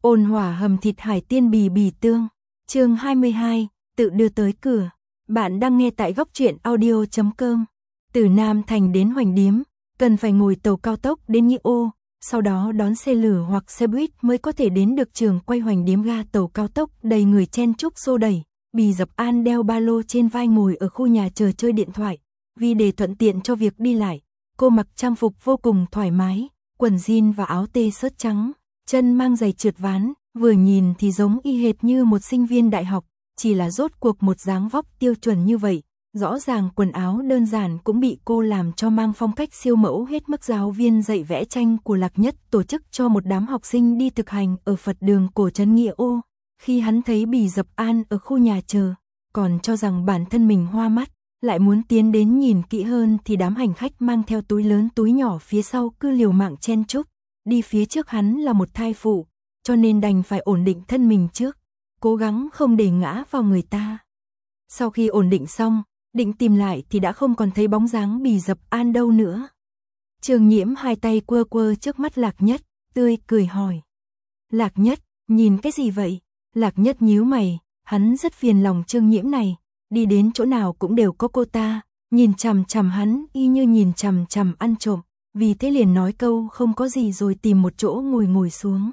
Ôn hòa hầm thịt hải tiên bì bì tương. Chương 22, tự đưa tới cửa. Bạn đang nghe tại góc truyện audio.com. Từ Nam Thành đến Hoành Điếm, cần phải ngồi tàu cao tốc đến Nhị Ô, sau đó đón xe lửa hoặc xe buýt mới có thể đến được trường quay Hoành Điếm. Ga tàu cao tốc đầy người chen chúc xô đẩy. Bì Dập An đeo ba lô trên vai ngồi ở khu nhà chờ chơi điện thoại. Vì để thuận tiện cho việc đi lại, cô mặc trang phục vô cùng thoải mái, quần jean và áo t-shirt trắng, chân mang giày trượt ván, vừa nhìn thì giống y hệt như một sinh viên đại học, chỉ là rốt cuộc một dáng vóc tiêu chuẩn như vậy, rõ ràng quần áo đơn giản cũng bị cô làm cho mang phong cách siêu mẫu hết mức. Giáo viên dạy vẽ tranh của Lạc Nhất tổ chức cho một đám học sinh đi thực hành ở Phật đường cổ trấn Nghĩa Ô, khi hắn thấy Bì Dập An ở khu nhà chờ, còn cho rằng bản thân mình hoa mắt, lại muốn tiến đến nhìn kỹ hơn thì đám hành khách mang theo túi lớn túi nhỏ phía sau cứ liều mạng chen chúc. Đi phía trước hắn là một thai phụ, cho nên đành phải ổn định thân mình trước, cố gắng không để ngã vào người ta. Sau khi ổn định xong, định tìm lại thì đã không còn thấy bóng dáng Bì Dập An đâu nữa. Trường Nhiễm hai tay quơ quơ trước mắt Lạc Nhất, tươi cười hỏi. Lạc Nhất, nhìn cái gì vậy? Lạc Nhất nhíu mày, hắn rất phiền lòng Trương Nhiễm này, đi đến chỗ nào cũng đều có cô ta, nhìn chằm chằm hắn y như nhìn chằm chằm ăn trộm, vì thế liền nói câu không có gì rồi tìm một chỗ ngồi xuống.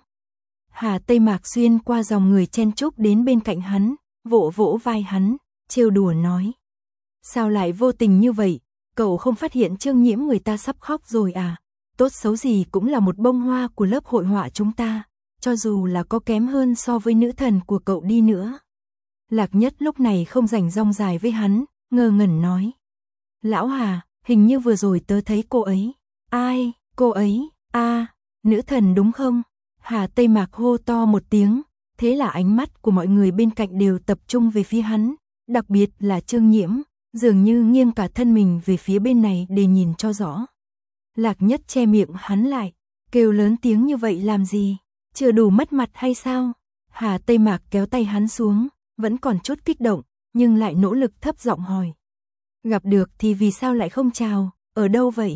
Hà Tây Mạc xuyên qua dòng người chen chúc đến bên cạnh hắn, vỗ vỗ vai hắn, trêu đùa nói. Sao lại vô tình như vậy, cậu không phát hiện Trương Nhiễm người ta sắp khóc rồi à? Tốt xấu gì cũng là một bông hoa của lớp hội họa chúng ta, cho dù là có kém hơn so với nữ thần của cậu đi nữa. Lạc Nhất lúc này không rảnh rong dài với hắn, ngơ ngẩn nói. Lão Hà, hình như vừa rồi tớ thấy cô ấy. Ai, cô ấy, nữ thần đúng không? Hà Tây Mạc hô to một tiếng, thế là ánh mắt của mọi người bên cạnh đều tập trung về phía hắn, đặc biệt là Trương Nhiễm, dường như nghiêng cả thân mình về phía bên này để nhìn cho rõ. Lạc Nhất che miệng hắn lại, kêu lớn tiếng như vậy làm gì? Chưa đủ mất mặt hay sao? Hà Tây Mạc kéo tay hắn xuống, vẫn còn chút kích động, nhưng lại nỗ lực thấp giọng hỏi. Gặp được thì vì sao lại không chào, ở đâu vậy?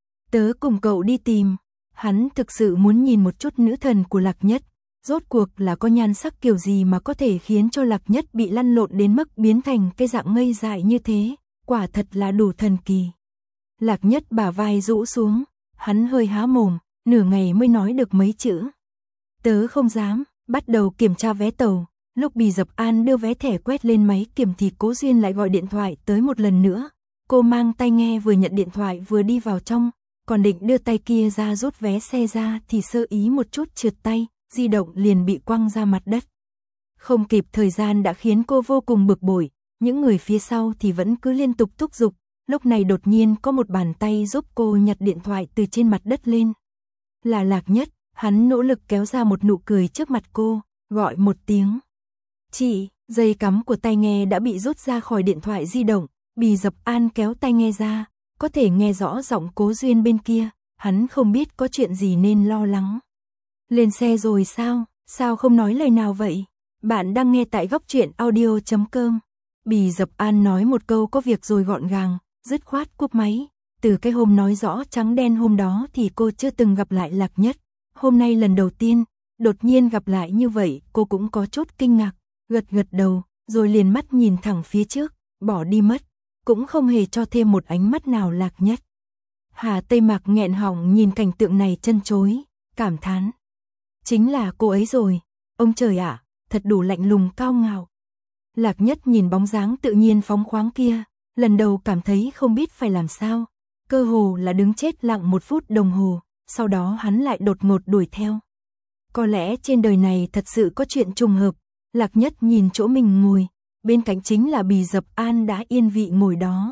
Tớ cùng cậu đi tìm. Hắn thực sự muốn nhìn một chút nữ thần của Lạc Nhất, rốt cuộc là có nhan sắc kiểu gì mà có thể khiến cho Lạc Nhất bị lăn lộn đến mức biến thành cái dạng ngây dại như thế, quả thật là đủ thần kỳ. Lạc Nhất bả vai rũ xuống, hắn hơi há mồm, nửa ngày mới nói được mấy chữ. Tớ không dám. Bắt đầu kiểm tra vé tàu, lúc Bì Dập An đưa vé thẻ quét lên máy kiểm thì Cố Duyên lại gọi điện thoại tới một lần nữa. Cô mang tai nghe vừa nhận điện thoại vừa đi vào trong, còn định đưa tay kia ra rút vé xe ra thì sơ ý một chút trượt tay, di động liền bị quăng ra mặt đất. Không kịp thời gian đã khiến cô vô cùng bực bội, những người phía sau thì vẫn cứ liên tục thúc giục, lúc này đột nhiên có một bàn tay giúp cô nhặt điện thoại từ trên mặt đất lên. Là Lạc Nhất. Hắn nỗ lực kéo ra một nụ cười trước mặt cô, gọi một tiếng. Chị, dây cắm của tai nghe đã bị rút ra khỏi điện thoại di động, Bì Dập An kéo tai nghe ra, có thể nghe rõ giọng Cố Duyên bên kia, hắn không biết có chuyện gì nên lo lắng. Lên xe rồi sao, sao không nói lời nào vậy? Bạn đang nghe tại góc truyện audio.com. Bì Dập An nói một câu có việc rồi gọn gàng, dứt khoát cúp máy. Từ cái hôm nói rõ trắng đen hôm đó thì cô chưa từng gặp lại Lạc Nhất. Hôm nay lần đầu tiên, đột nhiên gặp lại như vậy, cô cũng có chút kinh ngạc, gật gật đầu, rồi liền mắt nhìn thẳng phía trước, bỏ đi mất, cũng không hề cho thêm một ánh mắt nào Lạc Nhất. Hà Tây Mạc nghẹn họng nhìn cảnh tượng này chân chối, cảm thán. Chính là cô ấy rồi, ông trời ạ, thật đủ lạnh lùng cao ngạo. Lạc Nhất nhìn bóng dáng tự nhiên phóng khoáng kia, lần đầu cảm thấy không biết phải làm sao, cơ hồ là đứng chết lặng 1 phút đồng hồ. Sau đó hắn lại đột ngột đuổi theo. Có lẽ trên đời này thật sự có chuyện trùng hợp. Lạc Nhất nhìn chỗ mình ngồi, bên cạnh chính là Bì Dập An đã yên vị ngồi đó.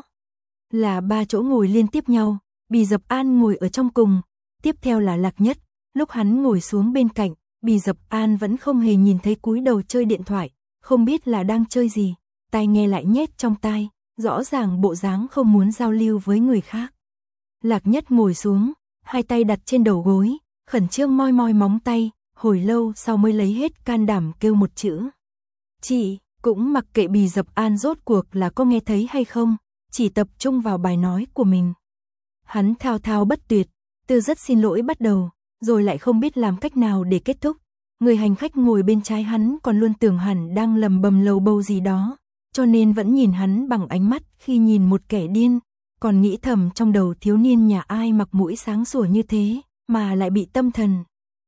Là 3 chỗ ngồi liên tiếp nhau, Bì Dập An ngồi ở trong cùng, tiếp theo là Lạc Nhất. Lúc hắn ngồi xuống bên cạnh, Bì Dập An vẫn không hề nhìn thấy cúi đầu chơi điện thoại, không biết là đang chơi gì, tai nghe lại nhét trong tai, rõ ràng bộ dáng không muốn giao lưu với người khác. Lạc Nhất ngồi xuống, hai tay đặt trên đầu gối, khẩn trương moi moi móng tay, hồi lâu sau mới lấy hết can đảm kêu một chữ. Chị, cũng mặc kệ Bì Dập An rốt cuộc là có nghe thấy hay không, chỉ tập trung vào bài nói của mình. Hắn thao thao bất tuyệt, từ rất xin lỗi bắt đầu, rồi lại không biết làm cách nào để kết thúc. Người hành khách ngồi bên trái hắn còn luôn tưởng hẳn đang lầm bầm lầu bầu gì đó, cho nên vẫn nhìn hắn bằng ánh mắt khi nhìn một kẻ điên, còn nghĩ thầm trong đầu thiếu niên nhà ai mặc mũi sáng sủa như thế, mà lại bị tâm thần.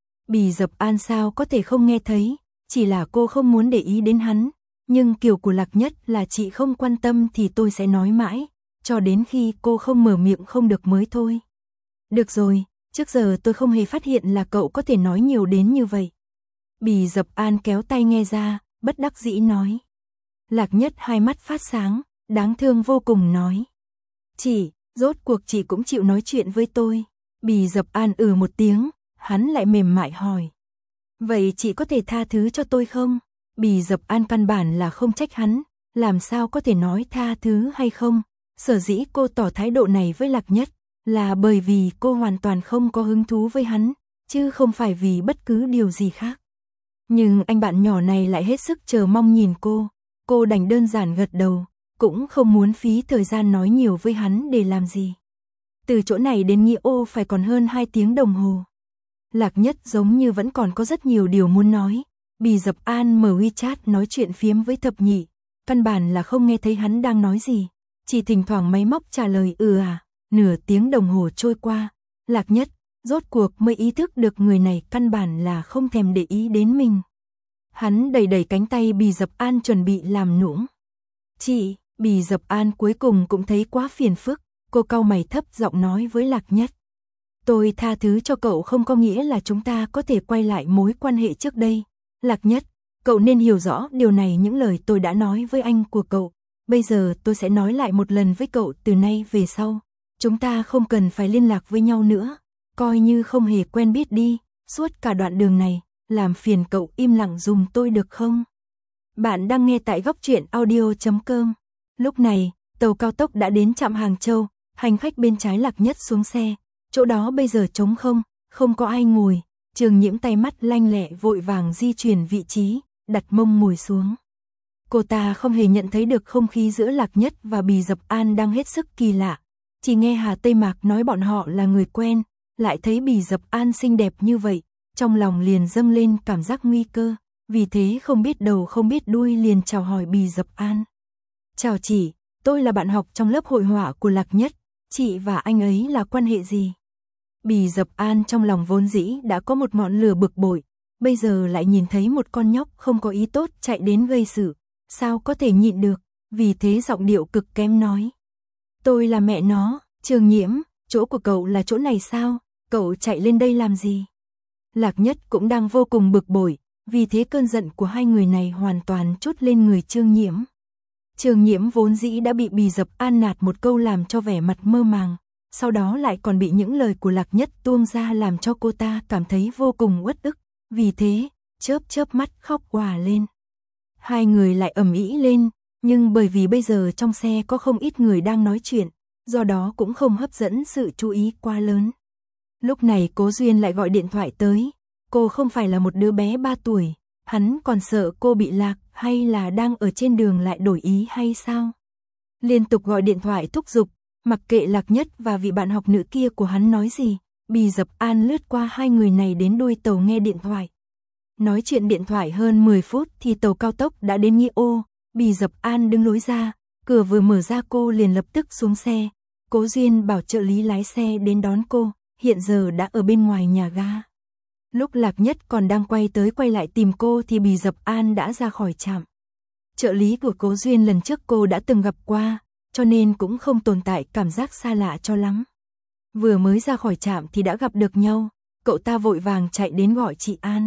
Bì Dập An sao có thể không nghe thấy, chỉ là cô không muốn để ý đến hắn, nhưng kiểu của Lạc Nhất là chị không quan tâm thì tôi sẽ nói mãi, cho đến khi cô không mở miệng không được mới thôi. Được rồi, trước giờ tôi không hề phát hiện là cậu có thể nói nhiều đến như vậy. Bì Dập An kéo tay nghe ra, bất đắc dĩ nói. Lạc Nhất hai mắt phát sáng, đáng thương vô cùng nói. Chị, rốt cuộc chị cũng chịu nói chuyện với tôi. Bì Dập An một tiếng, hắn lại mềm mại hỏi. Vậy chị có thể tha thứ cho tôi không? Bì Dập An căn bản là không trách hắn, làm sao có thể nói tha thứ hay không? Sở dĩ cô tỏ thái độ này với Lạc Nhất, là bởi vì cô hoàn toàn không có hứng thú với hắn, chứ không phải vì bất cứ điều gì khác. Nhưng anh bạn nhỏ này lại hết sức chờ mong nhìn cô đành đơn giản gật đầu, cũng không muốn phí thời gian nói nhiều với hắn để làm gì. Từ chỗ này đến Nghĩa Ô phải còn hơn 2 tiếng đồng hồ. Lạc Nhất giống như vẫn còn có rất nhiều điều muốn nói. Bì Dập An mở WeChat nói chuyện phiếm với Thập Nhị, căn bản là không nghe thấy hắn đang nói gì, chỉ thỉnh thoảng máy móc trả lời Nửa tiếng đồng hồ trôi qua, Lạc Nhất rốt cuộc mới ý thức được người này căn bản là không thèm để ý đến mình. Hắn đẩy đẩy cánh tay Bì Dập An chuẩn bị làm nũng. Chị, Bì Dập An cuối cùng cũng thấy quá phiền phức, cô cau mày thấp giọng nói với Lạc Nhất. Tôi tha thứ cho cậu không có nghĩa là chúng ta có thể quay lại mối quan hệ trước đây. Lạc Nhất, cậu nên hiểu rõ điều này, những lời tôi đã nói với anh của cậu. Bây giờ tôi sẽ nói lại một lần với cậu, từ nay về sau. Chúng ta không cần phải liên lạc với nhau nữa. Coi như không hề quen biết đi, suốt cả đoạn đường này, làm phiền cậu im lặng dùm tôi được không? Bạn đang nghe tại Góc Truyện Audio.com. Lúc này, tàu cao tốc đã đến trạm Hàng Châu, hành khách bên trái Lạc Nhất xuống xe. Chỗ đó bây giờ trống không có ai ngồi. Trường Nhiễm tay mắt lanh lẹ vội vàng di chuyển vị trí, đặt mông ngồi xuống. Cô ta không hề nhận thấy được không khí giữa Lạc Nhất và Bì Dập An đang hết sức kỳ lạ. Chỉ nghe Hà Tây Mạc nói bọn họ là người quen, lại thấy Bì Dập An xinh đẹp như vậy, trong lòng liền dâng lên cảm giác nguy cơ, vì thế không biết đầu không biết đuôi liền chào hỏi Bì Dập An. Chào chị, tôi là bạn học trong lớp hội họa của Lạc Nhất, chị và anh ấy là quan hệ gì? Bì Dập An trong lòng vốn dĩ đã có một ngọn lửa bực bội, bây giờ lại nhìn thấy một con nhóc không có ý tốt chạy đến gây sự, sao có thể nhịn được, vì thế giọng điệu cực kém nói. Tôi là mẹ nó. Trường Nhiễm, chỗ của cậu là chỗ này sao, cậu chạy lên đây làm gì? Lạc Nhất cũng đang vô cùng bực bội, vì thế cơn giận của hai người này hoàn toàn trút lên người Trương Nhiễm. Trương Nhiễm vốn dĩ đã bị Bì Dập An nạt một câu làm cho vẻ mặt mơ màng, sau đó lại còn bị những lời của Lạc Nhất tuông ra làm cho cô ta cảm thấy vô cùng uất ức, vì thế, chớp mắt khóc òa lên. Hai người lại ầm ĩ lên, nhưng bởi vì bây giờ trong xe có không ít người đang nói chuyện, do đó cũng không hấp dẫn sự chú ý quá lớn. Lúc này Cố Duyên lại gọi điện thoại tới, cô không phải là một đứa bé 3 tuổi, hắn còn sợ cô bị lạc hay là đang ở trên đường lại đổi ý hay sao? Liên tục gọi điện thoại thúc giục, mặc kệ Lạc Nhất và vị bạn học nữ kia của hắn nói gì, Bì Dập An lướt qua hai người này đến đuôi tàu nghe điện thoại. Nói chuyện điện thoại hơn 10 phút thì tàu cao tốc đã đến Nghĩa Ô, Bì Dập An đứng lối ra, cửa vừa mở ra cô liền lập tức xuống xe. Cố Duyên bảo trợ lý lái xe đến đón cô, hiện giờ đã ở bên ngoài nhà ga. Lúc Lạc Nhất còn đang quay tới quay lại tìm cô thì Bì Dập An đã ra khỏi trạm. Trợ lý của Cố Duyên lần trước cô đã từng gặp qua, cho nên cũng không tồn tại cảm giác xa lạ cho lắm. Vừa mới ra khỏi trạm thì đã gặp được nhau, cậu ta vội vàng chạy đến gọi chị An.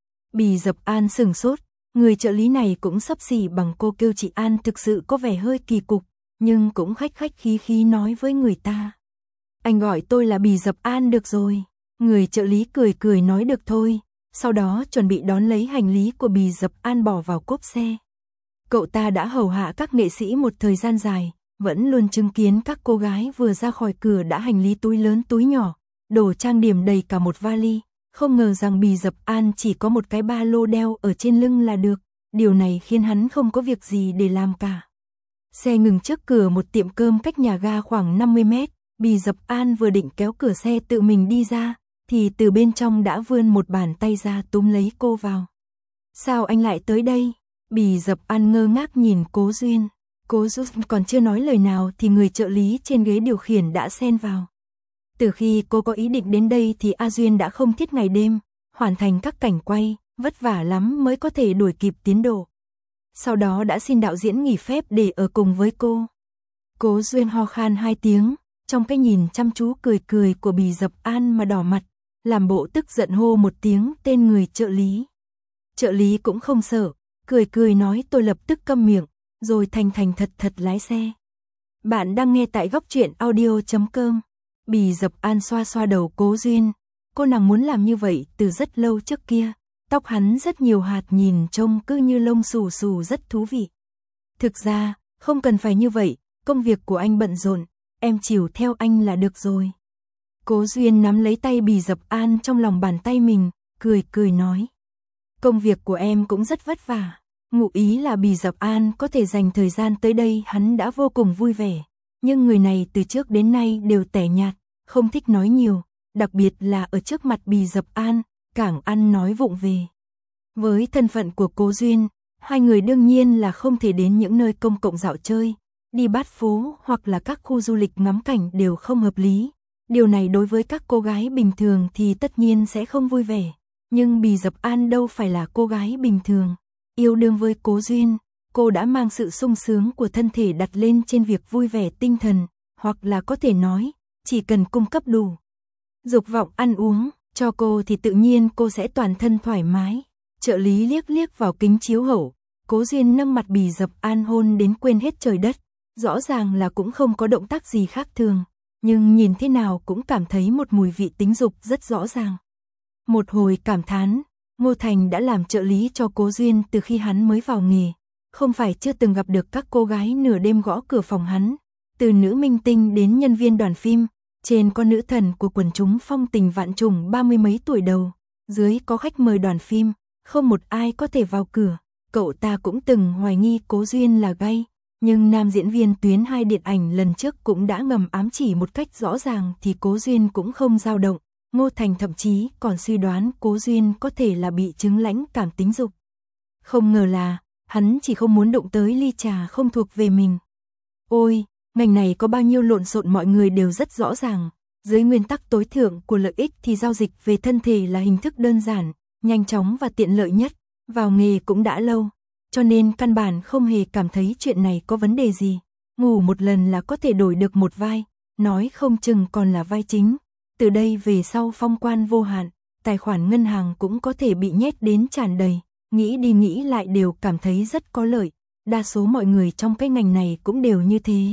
Bì Dập An sửng sốt, người trợ lý này cũng xấp xỉ bằng cô kêu chị An thực sự có vẻ hơi kỳ cục, nhưng cũng khách khí nói với người ta. Anh gọi tôi là Bì Dập An được rồi. Người trợ lý cười nói được thôi, sau đó chuẩn bị đón lấy hành lý của Bì Dập An bỏ vào cốp xe. Cậu ta đã hầu hạ các nghệ sĩ một thời gian dài, vẫn luôn chứng kiến các cô gái vừa ra khỏi cửa đã hành lý túi lớn túi nhỏ, đồ trang điểm đầy cả một vali. Không ngờ rằng Bì Dập An chỉ có một cái ba lô đeo ở trên lưng là được, điều này khiến hắn không có việc gì để làm cả. Xe ngừng trước cửa một tiệm cơm cách nhà ga khoảng 50 mét, Bì Dập An vừa định kéo cửa xe tự mình đi ra, thì từ bên trong đã vươn một bàn tay ra túm lấy cô vào. Sao anh lại tới đây? Bì Dập An ngơ ngác nhìn Cố Duyên. Cố Duyên còn chưa nói lời nào thì người trợ lý trên ghế điều khiển đã xen vào. Từ khi cô có ý định đến đây thì A Duyên đã không thiết ngày đêm, hoàn thành các cảnh quay, vất vả lắm mới có thể đuổi kịp tiến độ. Sau đó đã xin đạo diễn nghỉ phép để ở cùng với cô. Cố Duyên ho khan 2 tiếng, trong cái nhìn chăm chú cười cười của Bì Dập An mà đỏ mặt, làm bộ tức giận hô một tiếng tên người trợ lý. Trợ lý cũng không sợ, cười cười nói tôi lập tức câm miệng, rồi thành thành thật thật lái xe. Bạn đang nghe tại góc truyện audio.com. Bì Dập An xoa xoa đầu Cố Duyên. Cô nàng muốn làm như vậy từ rất lâu trước kia. Tóc hắn rất nhiều hạt nhìn trông cứ như lông xù xù rất thú vị. Thực ra, không cần phải như vậy, công việc của anh bận rộn, em chiều theo anh là được rồi. Cố Duyên nắm lấy tay Bì Dập An trong lòng bàn tay mình, cười cười nói. Công việc của em cũng rất vất vả. Ngụ ý là Bì Dập An có thể dành thời gian tới đây hắn đã vô cùng vui vẻ. Nhưng người này từ trước đến nay đều tẻ nhạt, không thích nói nhiều, đặc biệt là ở trước mặt Bì Dập An, càng ăn nói vụng về. Với thân phận của Cố Duyên, hai người đương nhiên là không thể đến những nơi công cộng dạo chơi, đi bát phố hoặc là các khu du lịch ngắm cảnh đều không hợp lý. Điều này đối với các cô gái bình thường thì tất nhiên sẽ không vui vẻ. Nhưng Bì Dập An đâu phải là cô gái bình thường. Yêu đương với Cố Duyên, cô đã mang sự sung sướng của thân thể đặt lên trên việc vui vẻ tinh thần, hoặc là có thể nói, chỉ cần cung cấp đủ dục vọng ăn uống cho cô thì tự nhiên cô sẽ toàn thân thoải mái. Trợ lý liếc liếc vào kính chiếu hậu, Cố Duyên nâng mặt Bì Dập An hôn đến quên hết trời đất, rõ ràng là cũng không có động tác gì khác thường, nhưng nhìn thế nào cũng cảm thấy một mùi vị tính dục rất rõ ràng. Một hồi cảm thán, Ngô Thành đã làm trợ lý cho Cố Duyên từ khi hắn mới vào nghề, không phải chưa từng gặp được các cô gái nửa đêm gõ cửa phòng hắn, từ nữ minh tinh đến nhân viên đoàn phim, trên có nữ thần của quần chúng phong tình vạn trùng 30 mấy tuổi đầu, dưới có khách mời đoàn phim, không một ai có thể vào cửa. Cậu ta cũng từng hoài nghi Cố Duyên là gay, nhưng nam diễn viên tuyến 2 điện ảnh lần trước cũng đã ngầm ám chỉ một cách rõ ràng thì Cố Duyên cũng không dao động. Ngô Thành thậm chí còn suy đoán Cố Duyên có thể là bị chứng lãnh cảm tính dục. Không ngờ là, hắn chỉ không muốn đụng tới ly trà không thuộc về mình. Ôi, ngành này có bao nhiêu lộn xộn mọi người đều rất rõ ràng. Dưới nguyên tắc tối thượng của lợi ích thì giao dịch về thân thể là hình thức đơn giản, nhanh chóng và tiện lợi nhất. Vào nghề cũng đã lâu, cho nên căn bản không hề cảm thấy chuyện này có vấn đề gì. Ngủ một lần là có thể đổi được một vai, nói không chừng còn là vai chính. Từ đây về sau phong quan vô hạn, tài khoản ngân hàng cũng có thể bị nhét đến tràn đầy, nghĩ đi nghĩ lại đều cảm thấy rất có lợi, đa số mọi người trong cái ngành này cũng đều như thế.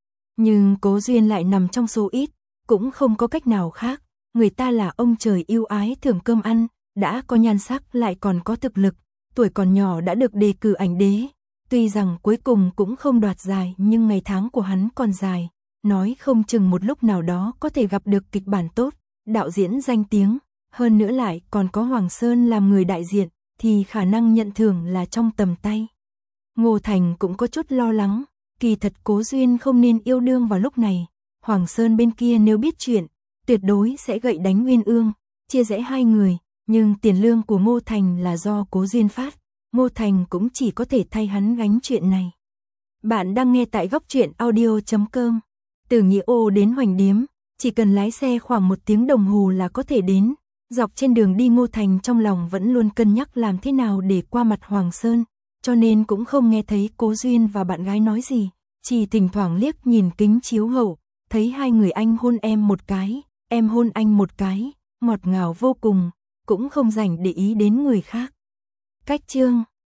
Nhưng Cố Duyên lại nằm trong số ít, cũng không có cách nào khác, người ta là ông trời yêu ái thưởng cơm ăn, đã có nhan sắc lại còn có thực lực, tuổi còn nhỏ đã được đề cử ảnh đế, tuy rằng cuối cùng cũng không đoạt giải nhưng ngày tháng của hắn còn dài. Nói không chừng một lúc nào đó có thể gặp được kịch bản tốt, đạo diễn danh tiếng, hơn nữa lại còn có Hoàng Sơn làm người đại diện, thì khả năng nhận thưởng là trong tầm tay. Ngô Thành cũng có chút lo lắng, kỳ thật Cố Duyên không nên yêu đương vào lúc này. Hoàng Sơn bên kia nếu biết chuyện, tuyệt đối sẽ gậy đánh Nguyên Ương, chia rẽ hai người, nhưng tiền lương của Ngô Thành là do Cố Duyên phát, Ngô Thành cũng chỉ có thể thay hắn gánh chuyện này. Bạn đang nghe tại góc truyện audio.com. Từ Nghĩa Ô đến Hoành Điếm, chỉ cần lái xe khoảng 1 tiếng đồng hồ là có thể đến. Dọc trên đường đi Ngô Thành trong lòng vẫn luôn cân nhắc làm thế nào để qua mặt Hoàng Sơn, cho nên cũng không nghe thấy Cố Duyên và bạn gái nói gì, chỉ thỉnh thoảng liếc nhìn kính chiếu hậu, thấy hai người anh hôn em một cái, em hôn anh một cái, ngọt ngào vô cùng, cũng không rảnh để ý đến người khác. Cách chương